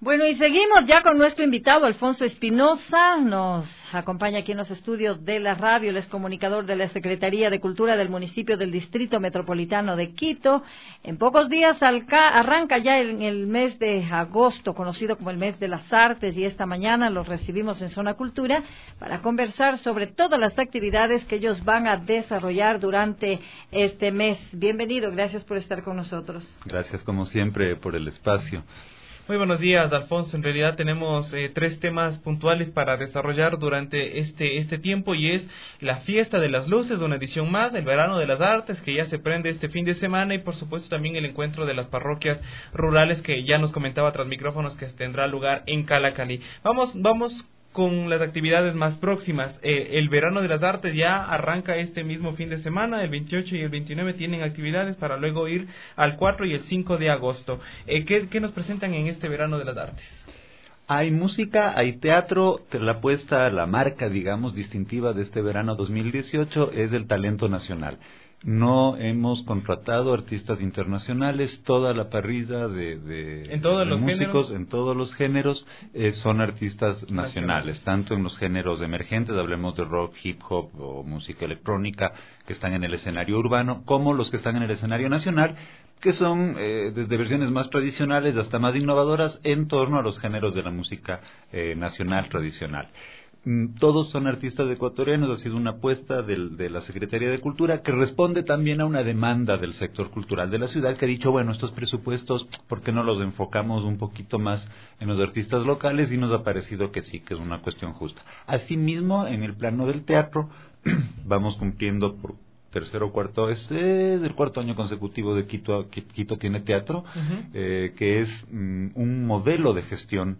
Bueno, y seguimos ya con nuestro invitado, Alfonso Espinosa. Nos acompaña aquí en los estudios de la radio, él es comunicador de la Secretaría de Cultura del municipio del Distrito Metropolitano de Quito. En pocos días arranca ya en el mes de agosto, conocido como el mes de las artes, y esta mañana los recibimos en Zona Cultura para conversar sobre todas las actividades que ellos van a desarrollar durante este mes. Bienvenido, gracias por estar con nosotros. Gracias, como siempre, por el espacio. Muy buenos días, Alfonso. En realidad tenemos 3 temas puntuales para desarrollar durante este tiempo, y es la Fiesta de las Luces, una edición más, el Verano de las Artes, que ya se prende este fin de semana, y por supuesto también el encuentro de las parroquias rurales, que ya nos comentaba tras micrófonos que tendrá lugar en Calacalí. Vamos con las actividades más próximas. El Verano de las Artes ya arranca este mismo fin de semana, el 28 y el 29 tienen actividades para luego ir al 4 y el 5 de agosto. ¿Qué nos presentan en este Verano de las Artes? Hay música, hay teatro, la marca, digamos, distintiva de este verano 2018 es el talento nacional. No hemos contratado artistas internacionales, toda la parrilla de músicos en todos los géneros son artistas nacionales, tanto en los géneros emergentes, hablemos de rock, hip hop o música electrónica, que están en el escenario urbano, como los que están en el escenario nacional, que son desde versiones más tradicionales hasta más innovadoras en torno a los géneros de la música nacional tradicional. Todos son artistas ecuatorianos, ha sido una apuesta de la Secretaría de Cultura, que responde también a una demanda del sector cultural de la ciudad, que ha dicho, bueno, estos presupuestos, ¿por qué no los enfocamos un poquito más en los artistas locales? Y nos ha parecido que sí, que es una cuestión justa. Asimismo, en el plano del teatro, vamos cumpliendo por tercero o cuarto, es el cuarto año consecutivo de Quito tiene teatro, que es un modelo de gestión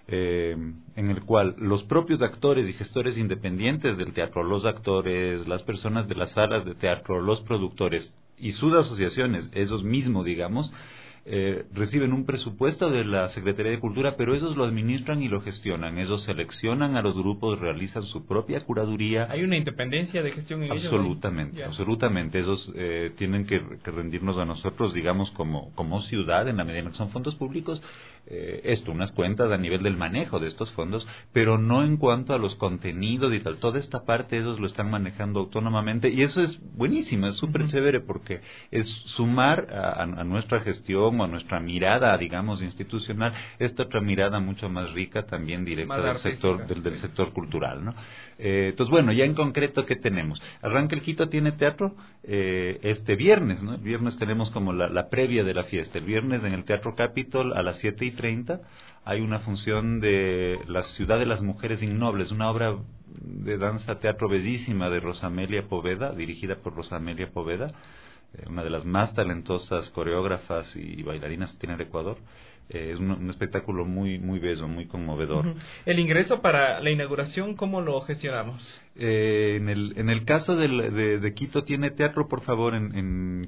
en el cual los propios actores y gestores independientes del teatro, los actores, las personas de las salas de teatro, los productores y sus asociaciones, esos mismos, digamos, reciben un presupuesto de la Secretaría de Cultura, pero ellos lo administran y lo gestionan. Ellos seleccionan a los grupos, realizan su propia curaduría. ¿Hay una independencia de gestión en ellos? Absolutamente. Ellos tienen que rendirnos a nosotros, digamos, como ciudad, en la medida en que son fondos públicos, unas cuentas a nivel del manejo de estos fondos, pero no en cuanto a los contenidos y tal. Toda esta parte ellos lo están manejando autónomamente, y eso es buenísimo, es súper chévere, porque es sumar a nuestra gestión o a nuestra mirada, digamos, institucional, esta otra mirada mucho más rica también directa del sector cultural, ¿no? Entonces, bueno, ya en concreto, ¿qué tenemos? Arranca el Quito tiene teatro este viernes, ¿no? El viernes tenemos como la previa de la fiesta. El viernes en el Teatro Capitol a las 7:30 hay una función de La Ciudad de las Mujeres Innobles, una obra de danza teatro bellísima de Rosamelia Poveda, dirigida por Rosamelia Poveda, una de las más talentosas coreógrafas y bailarinas que tiene el Ecuador. Es un espectáculo muy muy bello, muy conmovedor. El ingreso para la inauguración, ¿cómo lo gestionamos? En el caso de Quito tiene teatro, por favor, en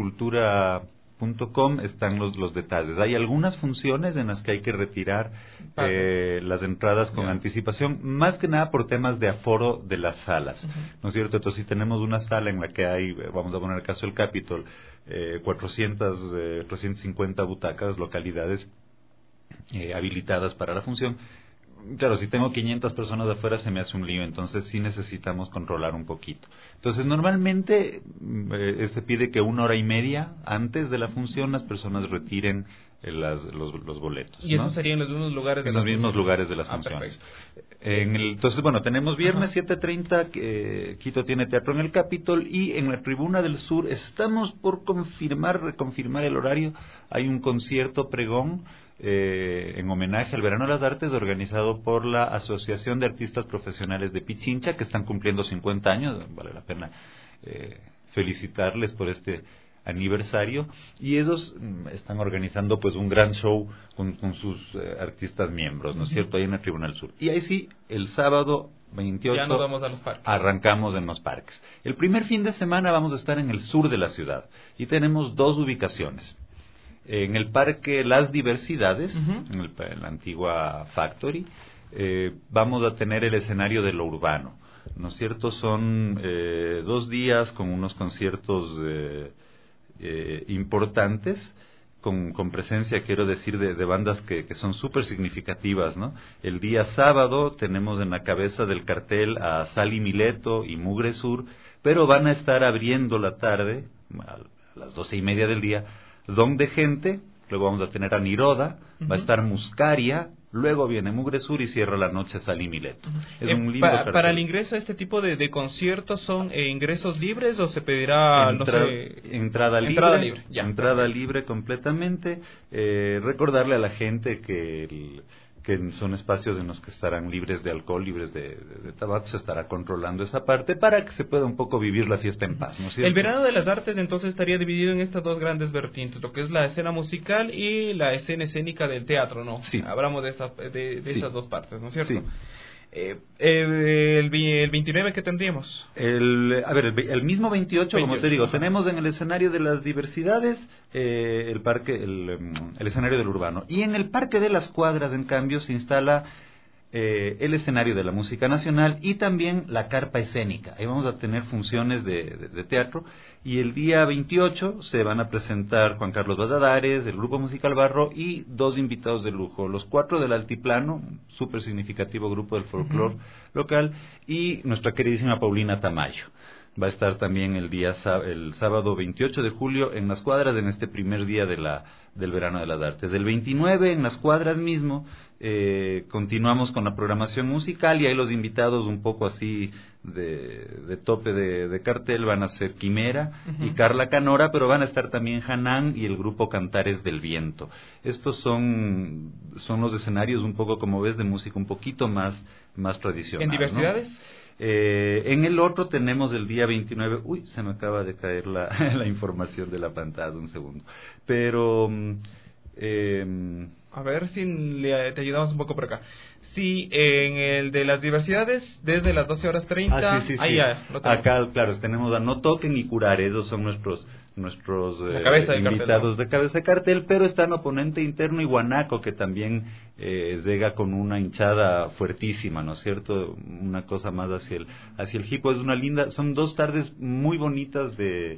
quitocultura.com están los detalles. Hay algunas funciones en las que hay que retirar las entradas con anticipación, más que nada por temas de aforo de las salas, ¿no es cierto? Entonces, si tenemos una sala en la que hay, vamos a poner el caso del Capitol, 450 butacas, localidades habilitadas para la función. Claro, si tengo 500 personas de afuera se me hace un lío, entonces sí necesitamos controlar un poquito. Entonces, normalmente se pide que 1 hora y media antes de la función las personas retiren los boletos. ¿Y eso sería en los mismos lugares? En los mismos lugares de las funciones. Entonces, bueno, tenemos viernes 7:30, Quito tiene teatro en el Capitol, y en la Tribuna del Sur estamos por reconfirmar el horario. Hay un concierto pregón en homenaje al Verano de las Artes, organizado por la Asociación de Artistas Profesionales de Pichincha, que están cumpliendo 50 años. Vale la pena felicitarles por este aniversario, y ellos están organizando pues un gran show con sus artistas miembros, ¿no es cierto?, ahí en el Tribunal Sur. Y ahí sí, el sábado 28 ya nos vamos a los parques. Arrancamos en los parques. El primer fin de semana vamos a estar en el sur de la ciudad, y tenemos 2 ubicaciones. En el Parque Las Diversidades, en la antigua Factory, vamos a tener el escenario de lo urbano, ¿no es cierto? Son 2 días con unos conciertos importantes, con presencia, quiero decir, de bandas que son súper significativas, ¿no? El día sábado tenemos en la cabeza del cartel a Sally Mileto y Mugre Sur, pero van a estar abriendo la tarde, a las 12:30 del día, Don de Gente, luego vamos a tener a Niroda, va a estar Muscaria, luego viene Mugre Sur y cierra la noche Sally Mileto. Es un lindo cartel. Para el ingreso a este tipo de conciertos, ¿son ingresos libres o se pedirá, entrada libre? Entrada libre completamente. Recordarle a la gente que son espacios en los que estarán libres de alcohol, libres de tabaco, se estará controlando esa parte para que se pueda un poco vivir la fiesta en paz, ¿no es cierto? El verano de las artes entonces estaría dividido en estas dos grandes vertientes, lo que es la escena musical y la escena escénica del teatro, ¿no? Sí. Hablamos de esas dos partes, ¿no es cierto? Sí. El 29, ¿qué tendríamos? El mismo 28, como te digo, ajá. tenemos en el escenario de las diversidades el escenario del urbano. Y en el Parque de las Cuadras, en cambio, se instala el escenario de la música nacional y también la carpa escénica. Ahí vamos a tener funciones de teatro. Y el día 28 se van a presentar Juan Carlos Valladares, el Grupo Musical Barro y 2 invitados de lujo, los 4 del Altiplano, un súper significativo grupo del folclore local, y nuestra queridísima Paulina Tamayo. Va a estar también el sábado 28 de julio en las Cuadras, en este primer día del Verano de las Artes. Del 29 en las Cuadras mismo, continuamos con la programación musical y ahí los invitados un poco así de tope de cartel van a ser Quimera y Carla Canora, pero van a estar también Hanán y el grupo Cantares del Viento. Estos son los escenarios un poco, como ves, de música un poquito más tradicional. ¿En diversidades? ¿No? En el otro tenemos el día 29, se me acaba de caer la información de la pantalla, un segundo, pero a ver si te ayudamos un poco por acá. Sí, en el de las diversidades, desde las 12:30, sí. ahí ya lo tenemos. Acá, claro, tenemos a No Toquen y Curare, esos son nuestros invitados de cabeza de cartel, pero están Oponente Interno y Guanaco, que también llega con una hinchada fuertísima, ¿no es cierto? Una cosa más hacia el hip hop. Son 2 tardes muy bonitas de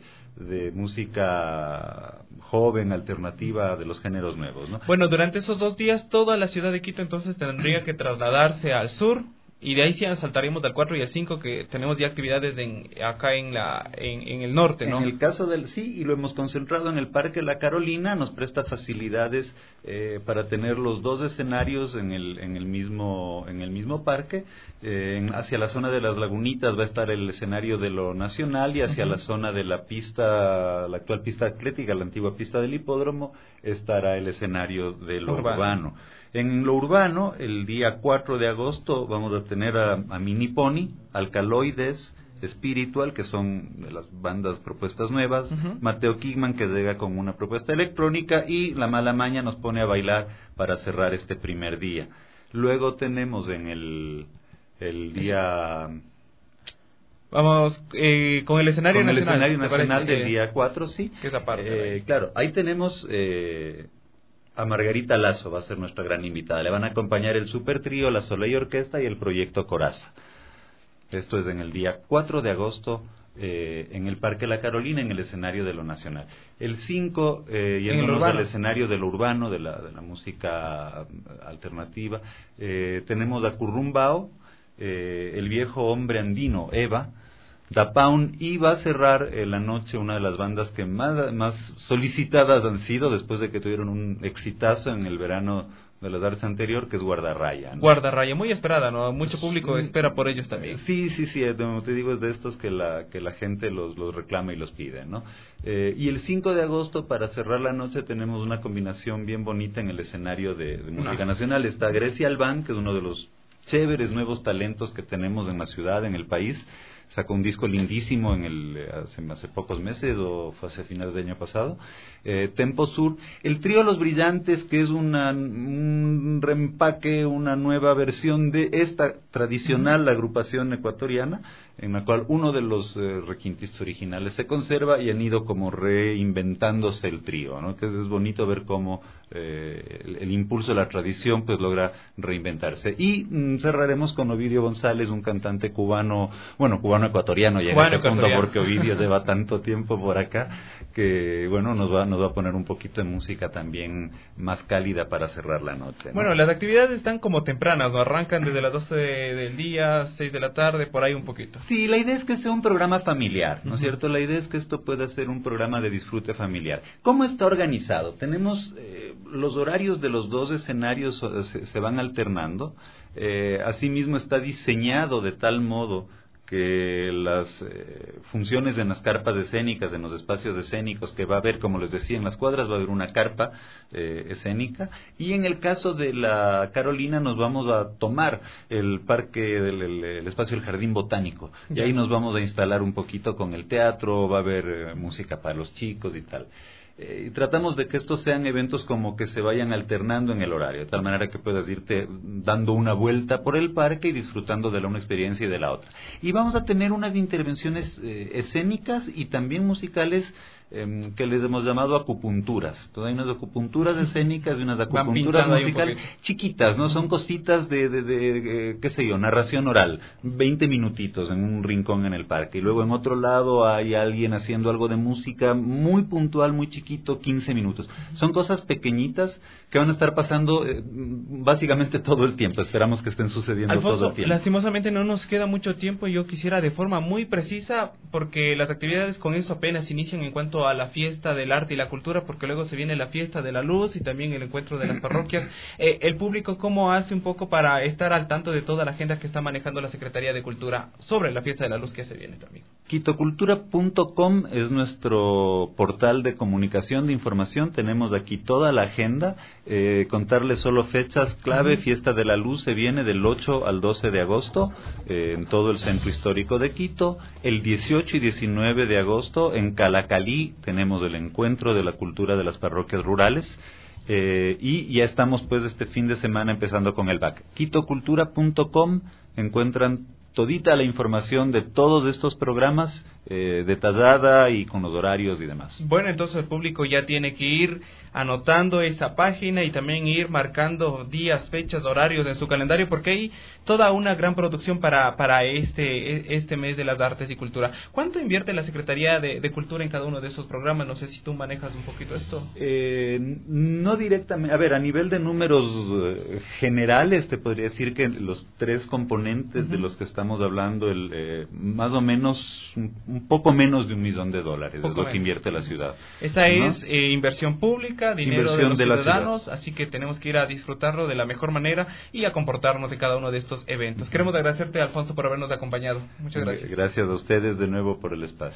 música joven, alternativa, de los géneros nuevos, ¿no? Bueno, durante esos 2 días toda la ciudad de Quito entonces tendría que trasladarse al sur. Y de ahí sí saltaríamos del 4 y al 5, que tenemos ya actividades acá en el norte, ¿no? En el caso y lo hemos concentrado en el Parque La Carolina, nos presta facilidades para tener los 2 escenarios en el mismo parque. Hacia la zona de las Lagunitas va a estar el escenario de lo nacional y hacia la zona de la actual pista atlética, la antigua pista del hipódromo, estará el escenario de lo urbano. En lo urbano, el día 4 de agosto vamos a tener a Mini Pony, Alcaloides, Spiritual, que son de las bandas propuestas nuevas, Mateo Kigman, que llega con una propuesta electrónica, y La Mala Maña nos pone a bailar para cerrar este primer día. Luego tenemos en el día... Vamos con el escenario nacional. El escenario nacional del día 4, sí. Que es aparte. Claro, ahí tenemos... a Margarita Lazo va a ser nuestra gran invitada. Le van a acompañar el Super Trío, la Soleil Orquesta y el Proyecto Coraza. Esto es en el día 4 de agosto en el Parque La Carolina, en el escenario de lo nacional. El 5, yéndonos al escenario de lo urbano, de la música alternativa, tenemos a Currumbao, el viejo hombre andino, Eva, Da Pound, y va a cerrar la noche una de las bandas que más solicitadas han sido después de que tuvieron un exitazo en el verano de las artes anterior, que es Guardarraya, ¿no? Guardarraya, muy esperada, ¿no? Mucho público espera por ellos también. Sí, como te digo, es de estos que la gente los reclama y los pide, ¿no? Y el 5 de agosto, para cerrar la noche, tenemos una combinación bien bonita en el escenario de música nacional. Está Grecia Albán, que es uno de los chéveres nuevos talentos que tenemos en la ciudad, en el país. Sacó un disco lindísimo hace pocos meses, o fue hace finales del año pasado. Tempo Sur, el Trío Los Brillantes, que es un reempaque, una nueva versión de esta tradicional agrupación ecuatoriana, en la cual uno de los requintistas originales se conserva y han ido como reinventándose el trío, ¿no? Que es bonito ver cómo el impulso de la tradición pues logra reinventarse. Y cerraremos con Ovidio González, un cantante cubano ecuatoriano, ya en este punto, porque Ovidio lleva tanto tiempo por acá, que bueno, nos va a poner un poquito de música también más cálida para cerrar la noche, ¿no? Bueno, las actividades están como tempranas, ¿no? Arrancan desde las 12 del día, 6 de la tarde, por ahí un poquito. Sí, la idea es que sea un programa familiar, ¿no es cierto? La idea es que esto pueda ser un programa de disfrute familiar. ¿Cómo está organizado? Tenemos los horarios de los dos escenarios se van alternando. Asimismo está diseñado de tal modo que las funciones en las carpas escénicas, en los espacios escénicos que va a haber, como les decía, en las cuadras va a haber una carpa escénica, y en el caso de la Carolina nos vamos a tomar el parque, el espacio del Jardín Botánico, y ahí nos vamos a instalar un poquito con el teatro, va a haber música para los chicos y tal. Y tratamos de que estos sean eventos como que se vayan alternando en el horario, de tal manera que puedas irte dando una vuelta por el parque y disfrutando de la una experiencia y de la otra. Y vamos a tener unas intervenciones escénicas y también musicales que les hemos llamado acupunturas. Entonces hay unas acupunturas escénicas y unas acupunturas musicales chiquitas, ¿no? Son cositas de qué sé yo, narración oral, 20 minutitos en un rincón en el parque. Y luego en otro lado hay alguien haciendo algo de música muy puntual, muy chiquito, 15 minutos. Son cosas pequeñitas que van a estar pasando básicamente todo el tiempo. Esperamos que estén sucediendo Alfonso, todo el tiempo. Lastimosamente no nos queda mucho tiempo. Yo quisiera de forma muy precisa, porque las actividades con eso apenas inician en cuanto a la fiesta del arte y la cultura, porque luego se viene la fiesta de la luz y también el encuentro de las parroquias. El público, ¿cómo hace un poco para estar al tanto de toda la agenda que está manejando la Secretaría de Cultura sobre la fiesta de la luz que se viene también? Quitocultura.com es nuestro portal de comunicación, de información. Tenemos aquí toda la agenda. Contarles solo fechas clave. Fiesta de la Luz se viene del 8 al 12 de agosto en todo el centro histórico de Quito. El 18 y 19 de agosto en Calacalí tenemos el encuentro de la cultura de las parroquias rurales. Y ya estamos pues este fin de semana empezando con el BAC. Quitocultura.com encuentran todita la información de todos estos programas detallada y con los horarios y demás. Bueno, entonces el público ya tiene que ir anotando esa página y también ir marcando días, fechas, horarios en su calendario, porque hay toda una gran producción para este mes de las artes y cultura. ¿Cuánto invierte la Secretaría de Cultura en cada uno de esos programas? No sé si tú manejas un poquito esto. No directamente. A ver, a nivel de números generales, te podría decir que los tres componentes de los que estamos hablando, más o menos un poco menos de $1 millón es lo que invierte la ciudad. Esa es inversión pública, dinero inversión de los ciudadanos, así que tenemos que ir a disfrutarlo de la mejor manera y a comportarnos en cada uno de estos eventos. Queremos agradecerte, Alfonso, por habernos acompañado. Muchas gracias. Gracias a ustedes de nuevo por el espacio.